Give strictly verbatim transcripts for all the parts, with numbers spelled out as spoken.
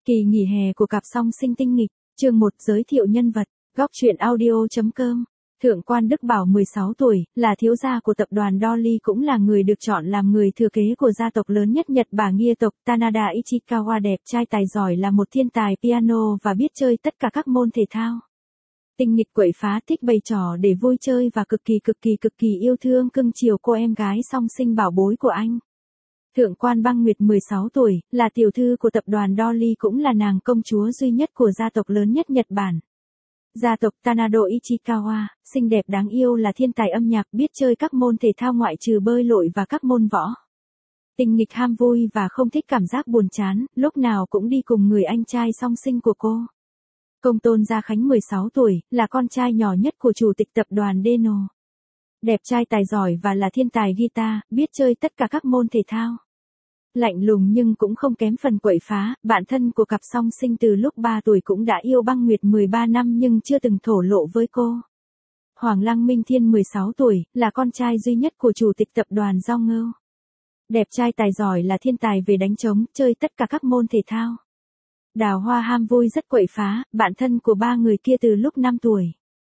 Kỳ nghỉ hè của cặp song sinh tinh nghịch, chương một giới thiệu nhân vật, góc truyện audio.com. Thượng quan Đức Bảo mười sáu tuổi, là thiếu gia của tập đoàn Dolly, cũng là người được chọn làm người thừa kế của gia tộc lớn nhất Nhật Bản gia tộc Tanada Ichikawa. Đẹp trai tài giỏi, là một thiên tài piano và biết chơi tất cả các môn thể thao. Tinh nghịch quậy phá, thích bày trò để vui chơi và cực kỳ cực kỳ cực kỳ yêu thương cưng chiều cô em gái song sinh bảo bối của anh. Thượng quan Băng Nguyệt mười sáu tuổi, là tiểu thư của tập đoàn Dolly, cũng là nàng công chúa duy nhất của gia tộc lớn nhất Nhật Bản. Gia tộc Tanado Ichikawa, xinh đẹp đáng yêu, là thiên tài âm nhạc, biết chơi các môn thể thao ngoại trừ bơi lội và các môn võ. Tinh nghịch, ham vui và không thích cảm giác buồn chán, lúc nào cũng đi cùng người anh trai song sinh của cô. Công tôn Gia Khánh mười sáu tuổi, là con trai nhỏ nhất của chủ tịch tập đoàn Deno. Đẹp trai tài giỏi và là thiên tài guitar, biết chơi tất cả các môn thể thao. Lạnh lùng nhưng cũng không kém phần quậy phá, bạn thân của cặp song sinh từ lúc ba tuổi cũng đã yêu Băng Nguyệt mười ba năm nhưng chưa từng thổ lộ với cô. Hoàng Lăng Minh Thiên mười sáu tuổi, là con trai duy nhất của chủ tịch tập đoàn Giao Ngưu. Đẹp trai tài giỏi, là thiên tài về đánh trống, chơi tất cả các môn thể thao. Đào Hoa ham vui rất quậy phá, bạn thân của ba người kia từ lúc năm tuổi.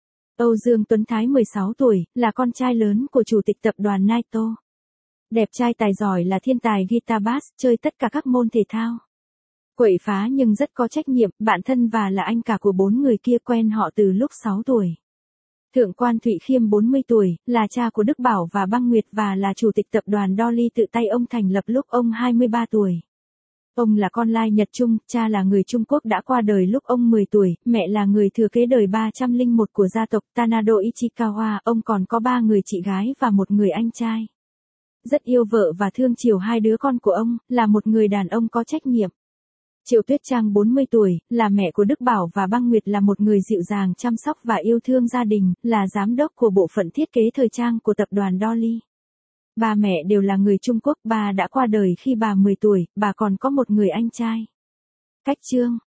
Âu Dương Tuấn Thái mười sáu tuổi, là con trai lớn của chủ tịch tập đoàn Naito. Đẹp trai tài giỏi, là thiên tài guitar bass, chơi tất cả các môn thể thao. Quậy phá nhưng rất có trách nhiệm, bạn thân và là anh cả của bốn người kia, quen họ từ lúc sáu tuổi. Thượng quan Thụy Khiêm bốn mươi tuổi, là cha của Đức Bảo và Băng Nguyệt và là chủ tịch tập đoàn Dolly, tự tay ông thành lập lúc ông hai mươi ba tuổi. Ông là con lai Nhật Trung, cha là người Trung Quốc đã qua đời lúc ông mười tuổi, mẹ là người thừa kế đời ba trăm lẻ một của gia tộc Tanado Ichikawa, ông còn có ba người chị gái và một người anh trai. Rất yêu vợ và thương chiều hai đứa con của ông, là một người đàn ông có trách nhiệm. Triệu Tuyết Trang bốn mươi tuổi, là mẹ của Đức Bảo và Băng Nguyệt, là một người dịu dàng chăm sóc và yêu thương gia đình, là giám đốc của bộ phận thiết kế thời trang của tập đoàn Dolly. Ba mẹ đều là người Trung Quốc, bà đã qua đời khi bà mười tuổi, bà còn có một người anh trai. Cách chương,